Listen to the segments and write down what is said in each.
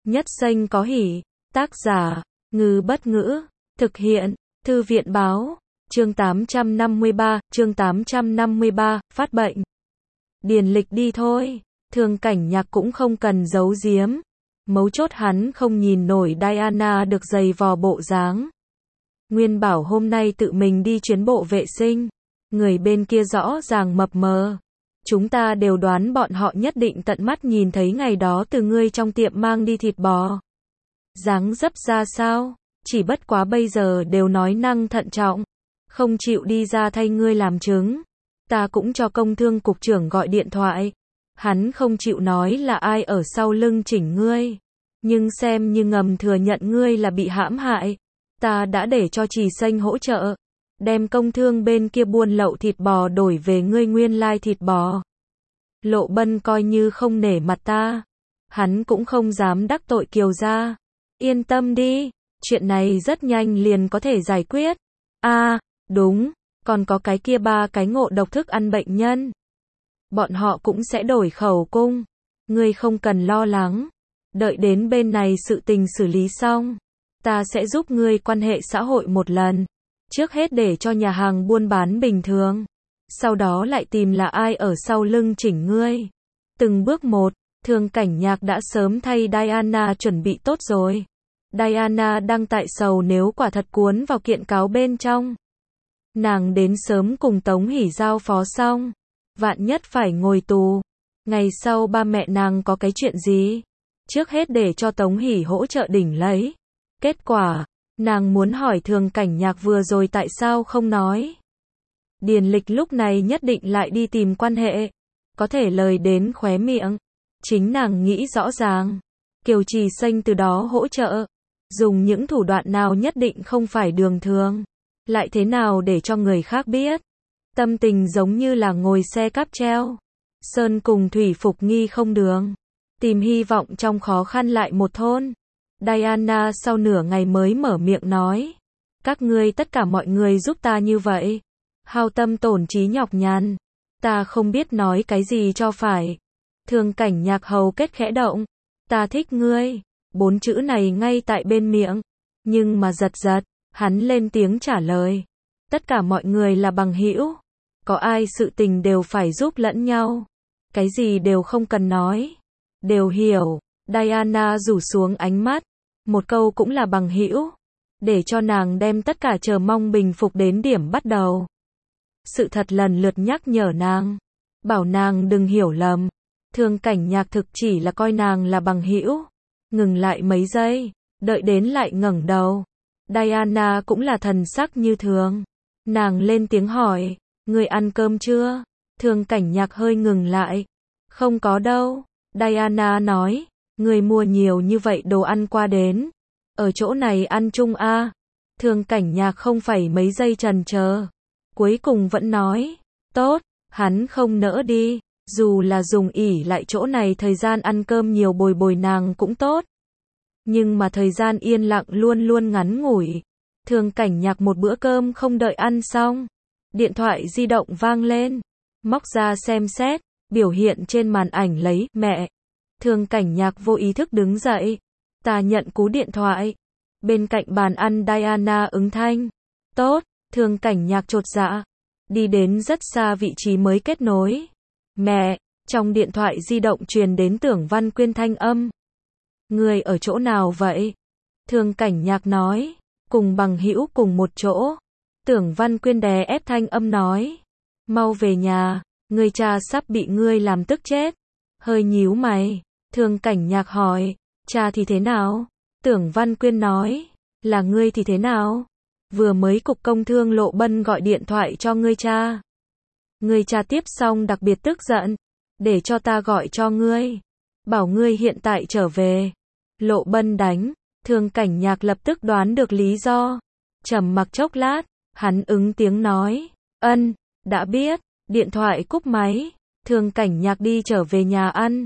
Nhất xanh có hỉ. Tác giả, Ngư Bất Ngữ. Thực hiện, Thư viện Báo. Chương 853, phát bệnh. Điền Lịch đi thôi. Thương Cảnh Nhạc cũng không cần giấu giếm. Mấu chốt hắn không nhìn nổi Diana được giày vò bộ dáng. Nguyên bảo hôm nay tự mình đi chuyến bộ vệ sinh. Người bên kia rõ ràng mập mờ. Chúng ta đều đoán bọn họ nhất định tận mắt nhìn thấy ngày đó từ ngươi trong tiệm mang đi thịt bò. Dáng dấp ra sao? Chỉ bất quá bây giờ đều nói năng thận trọng. Không chịu đi ra thay ngươi làm chứng. Ta cũng cho công thương cục trưởng gọi điện thoại. Hắn không chịu nói là ai ở sau lưng chỉnh ngươi. Nhưng xem như ngầm thừa nhận ngươi là bị hãm hại. Ta đã để cho Trì Xanh hỗ trợ. Đem công thương bên kia buôn lậu thịt bò đổi về ngươi nguyên lai thịt bò. Lộ Bân coi như không nể mặt ta. Hắn cũng không dám đắc tội Kiều gia. Yên tâm đi. Chuyện này rất nhanh liền có thể giải quyết. Đúng. Còn có cái kia 3 cái ngộ độc thức ăn bệnh nhân. Bọn họ cũng sẽ đổi khẩu cung. Ngươi không cần lo lắng. Đợi đến bên này sự tình xử lý xong. Ta sẽ giúp ngươi quan hệ xã hội một lần. Trước hết để cho nhà hàng buôn bán bình thường. Sau đó lại tìm là ai ở sau lưng chỉnh ngươi. Từng bước một, Thương Cảnh Nhạc đã sớm thay Diana chuẩn bị tốt rồi. Diana đang tại sầu nếu quả thật cuốn vào kiện cáo bên trong. Nàng đến sớm cùng Tống Hỷ giao phó xong. Vạn nhất phải ngồi tù. Ngày sau ba mẹ nàng có cái chuyện gì? Trước hết để cho Tống Hỷ hỗ trợ đỉnh lấy. Kết quả, nàng muốn hỏi Thương Cảnh Nhạc vừa rồi tại sao không nói. Điền Lịch lúc này nhất định lại đi tìm quan hệ. Có thể lời đến khóe miệng. Chính nàng nghĩ rõ ràng. Kiều Trì Xanh từ đó hỗ trợ. Dùng những thủ đoạn nào nhất định không phải đường thường. Lại thế nào để cho người khác biết. Tâm tình giống như là ngồi xe cáp treo. Sơn cùng thủy phục nghi không đường. Tìm hy vọng trong khó khăn lại một thôn. Diana sau nửa ngày mới mở miệng nói. Các ngươi tất cả mọi người giúp ta như vậy. Hao tâm tổn trí nhọc nhằn. Ta không biết nói cái gì cho phải. Thương Cảnh Nhạc hầu kết khẽ động. Ta thích ngươi. 4 chữ này ngay tại bên miệng. Nhưng mà giật, hắn lên tiếng trả lời. Tất cả mọi người là bằng hữu. Có ai sự tình đều phải giúp lẫn nhau. Cái gì đều không cần nói. Đều hiểu. Diana rủ xuống ánh mắt. Một câu cũng là bằng hữu. Để cho nàng đem tất cả chờ mong bình phục đến điểm bắt đầu. Sự thật lần lượt nhắc nhở nàng. Bảo nàng đừng hiểu lầm. Thương Cảnh Nhạc thực chỉ là coi nàng là bằng hữu. Ngừng lại mấy giây. Đợi đến lại ngẩng đầu. Diana cũng là thần sắc như thường. Nàng lên tiếng hỏi. Ngươi ăn cơm chưa? Thương Cảnh Nhạc hơi ngừng lại. Không có đâu. Diana nói. Ngươi mua nhiều như vậy đồ ăn qua đến. Ở chỗ này ăn chung a. Thương Cảnh Nhạc không phải mấy giây chần chờ. Cuối cùng vẫn nói. Tốt. Hắn không nỡ đi. Dù là dùng ỉ lại chỗ này thời gian ăn cơm nhiều bồi nàng cũng tốt. Nhưng mà thời gian yên lặng luôn luôn ngắn ngủi. Thương Cảnh Nhạc một bữa cơm không đợi ăn xong. Điện thoại di động vang lên. Móc ra xem xét. Biểu hiện trên màn ảnh lấy mẹ. Thương Cảnh Nhạc vô ý thức đứng dậy. Ta nhận cú điện thoại. Bên cạnh bàn ăn Diana ứng thanh. Tốt. Thương Cảnh Nhạc chột dạ. Đi đến rất xa vị trí mới kết nối. Mẹ. Trong điện thoại di động truyền đến Tưởng Văn Quyên thanh âm. Người ở chỗ nào vậy? Thương Cảnh Nhạc nói. Cùng bằng hữu cùng một chỗ. Tưởng Văn Quyên đè ép thanh âm nói. Mau về nhà. Người cha sắp bị ngươi làm tức chết. Hơi nhíu mày. Thương Cảnh Nhạc hỏi. Cha thì thế nào? Tưởng Văn Quyên nói. Là ngươi thì thế nào? Vừa mới cục công thương Lộ Bân gọi điện thoại cho ngươi cha. Ngươi cha tiếp xong đặc biệt tức giận. Để cho ta gọi cho ngươi. Bảo ngươi hiện tại trở về. Lộ Bân đánh. Thương Cảnh Nhạc lập tức đoán được lý do. Trầm mặc chốc lát. Hắn ứng tiếng nói. Ân, đã biết. Điện thoại cúp máy. Thương Cảnh Nhạc đi trở về nhà ăn.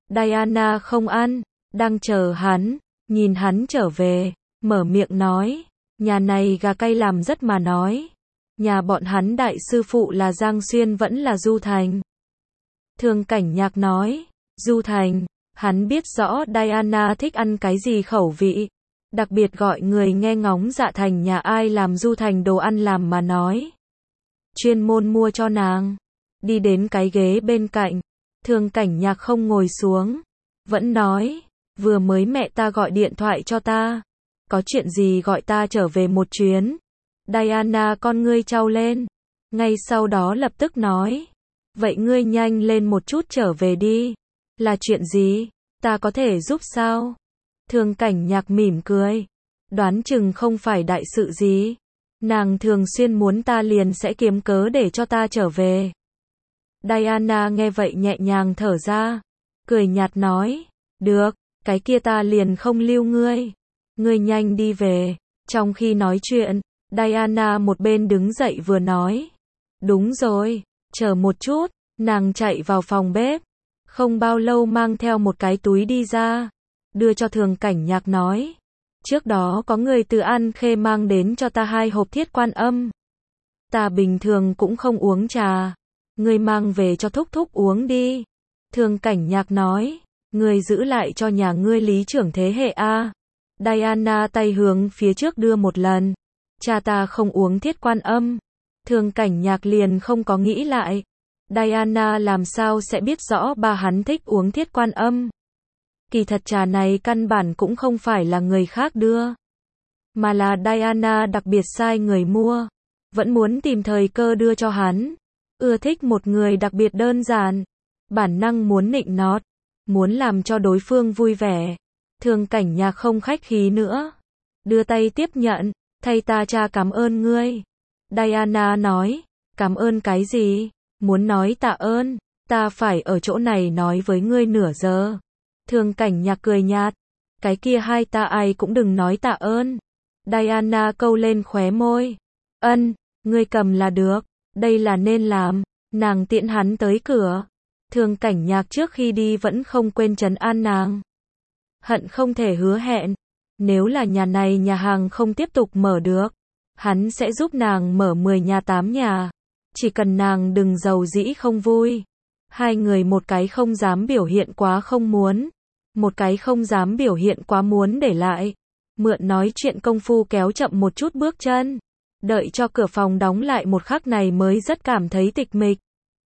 Diana không ăn. Đang chờ hắn. Nhìn hắn trở về. Mở miệng nói. Nhà này gà cay làm rất mà nói. Nhà bọn hắn đại sư phụ là Giang Xuyên vẫn là Du Thành. Thương Cảnh Nhạc nói. Du Thành. Hắn biết rõ Diana thích ăn cái gì khẩu vị. Đặc biệt gọi người nghe ngóng dạ thành nhà ai làm du thành đồ ăn làm mà nói. Chuyên môn mua cho nàng. Đi đến cái ghế bên cạnh. Thường Cảnh Nhạc không ngồi xuống. Vẫn nói, vừa mới mẹ ta gọi điện thoại cho ta. Có chuyện gì gọi ta trở về một chuyến. Diana con ngươi trao lên. Ngay sau đó lập tức nói. Vậy ngươi nhanh lên một chút trở về đi. Là chuyện gì? Ta có thể giúp sao? Thường Cảnh Nhạc mỉm cười. Đoán chừng không phải đại sự gì. Nàng thường xuyên muốn ta liền sẽ kiếm cớ để cho ta trở về. Diana nghe vậy nhẹ nhàng thở ra. Cười nhạt nói. Được, cái kia ta liền không lưu ngươi. Ngươi nhanh đi về. Trong khi nói chuyện, Diana một bên đứng dậy vừa nói. Đúng rồi, chờ một chút. Nàng chạy vào phòng bếp. Không bao lâu mang theo một cái túi đi ra. Đưa cho Thường Cảnh Nhạc nói. Trước đó có người từ An Khê mang đến cho ta 2 hộp Thiết Quan Âm. Ta bình thường cũng không uống trà. Ngươi mang về cho thúc thúc uống đi. Thường Cảnh Nhạc nói. Ngươi giữ lại cho nhà ngươi lý trưởng thế hệ a. Diana tay hướng phía trước đưa một lần. Cha ta không uống Thiết Quan Âm. Thường Cảnh Nhạc liền không có nghĩ lại. Diana làm sao sẽ biết rõ ba hắn thích uống Thiết Quan Âm. Kỳ thật trà này căn bản cũng không phải là người khác đưa. Mà là Diana đặc biệt sai người mua. Vẫn muốn tìm thời cơ đưa cho hắn. Ưa thích một người đặc biệt đơn giản. Bản năng muốn nịnh nót. Muốn làm cho đối phương vui vẻ. Thường Cảnh Nhạc không khách khí nữa. Đưa tay tiếp nhận. Thay ta cha cảm ơn ngươi. Diana nói. Cảm ơn cái gì? Muốn nói tạ ơn. Ta phải ở chỗ này nói với ngươi nửa giờ. Thường Cảnh Nhạc cười nhạt. Cái kia hai ta ai cũng đừng nói tạ ơn. Diana câu lên khóe môi. Ân, ngươi cầm là được. Đây là nên làm. Nàng tiễn hắn tới cửa. Thường Cảnh Nhạc trước khi đi vẫn không quên trấn an nàng. Hận không thể hứa hẹn. Nếu là nhà này nhà hàng không tiếp tục mở được. Hắn sẽ giúp nàng mở 10 nhà 8 nhà. Chỉ cần nàng đừng giàu dĩ không vui. Hai người một cái không dám biểu hiện quá không muốn. Một cái không dám biểu hiện quá muốn để lại. Mượn nói chuyện công phu kéo chậm một chút bước chân. Đợi cho cửa phòng đóng lại một khắc này mới rất cảm thấy tịch mịch.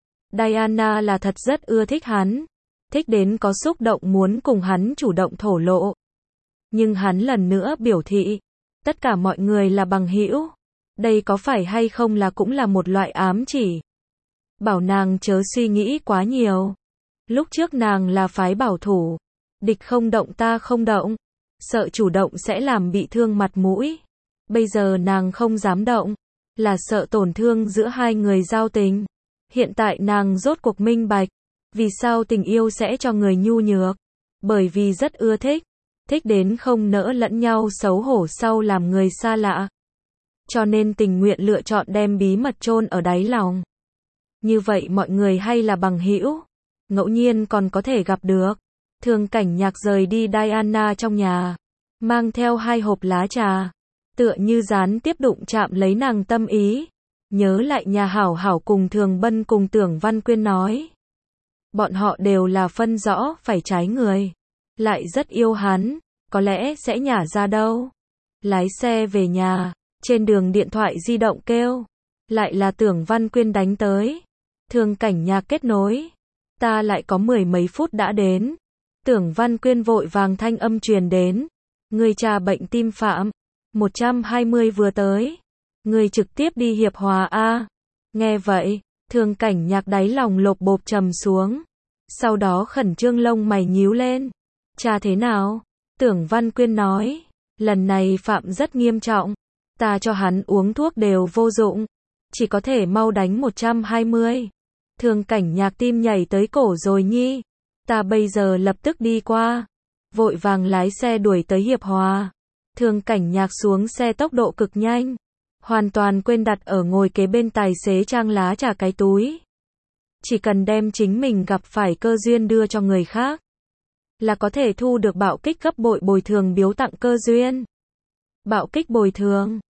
Diana là thật rất ưa thích hắn. Thích đến có xúc động muốn cùng hắn chủ động thổ lộ. Nhưng hắn lần nữa biểu thị. Tất cả mọi người là bằng hữu. Đây có phải hay không là cũng là một loại ám chỉ. Bảo nàng chớ suy nghĩ quá nhiều. Lúc trước nàng là phái bảo thủ. Địch không động ta không động. Sợ chủ động sẽ làm bị thương mặt mũi. Bây giờ nàng không dám động. Là sợ tổn thương giữa hai người giao tình. Hiện tại nàng rốt cuộc minh bạch. Vì sao tình yêu sẽ cho người nhu nhược. Bởi vì rất ưa thích. Thích đến không nỡ lẫn nhau xấu hổ sau làm người xa lạ. Cho nên tình nguyện lựa chọn đem bí mật chôn ở đáy lòng. Như vậy mọi người hay là bằng hữu. Ngẫu nhiên còn có thể gặp được. Thường Cảnh Nhạc rời đi Diana trong nhà. Mang theo 2 hộp lá trà. Tựa như gián tiếp đụng chạm lấy nàng tâm ý. Nhớ lại nhà Hảo Hảo cùng Thường Bân cùng Tưởng Văn Quyên nói. Bọn họ đều là phân rõ phải trái người. Lại rất yêu hắn. Có lẽ sẽ nhả ra đâu. Lái xe về nhà. Trên đường điện thoại di động kêu. Lại là Tưởng Văn Quyên đánh tới. Thường Cảnh Nhạc kết nối. Ta lại có 10 mấy phút đã đến. Tưởng Văn Quyên vội vàng thanh âm truyền đến. Người cha bệnh tim phạm. 120 vừa tới. Người trực tiếp đi Hiệp Hòa A. Nghe vậy, Thường Cảnh Nhạc đáy lòng lộp bộp trầm xuống. Sau đó khẩn trương lông mày nhíu lên. Cha thế nào? Tưởng Văn Quyên nói. Lần này phạm rất nghiêm trọng. Ta cho hắn uống thuốc đều vô dụng. Chỉ có thể mau đánh 120. Thường Cảnh Nhạc tim nhảy tới cổ rồi nhi. Ta bây giờ lập tức đi qua. Vội vàng lái xe đuổi tới Hiệp Hòa. Thường Cảnh Nhạc xuống xe tốc độ cực nhanh. Hoàn toàn quên đặt ở ngồi kế bên tài xế trang lá trà cái túi. Chỉ cần đem chính mình gặp phải cơ duyên đưa cho người khác. Là có thể thu được bạo kích gấp bội bồi thường biếu tặng cơ duyên. Bạo kích bồi thường.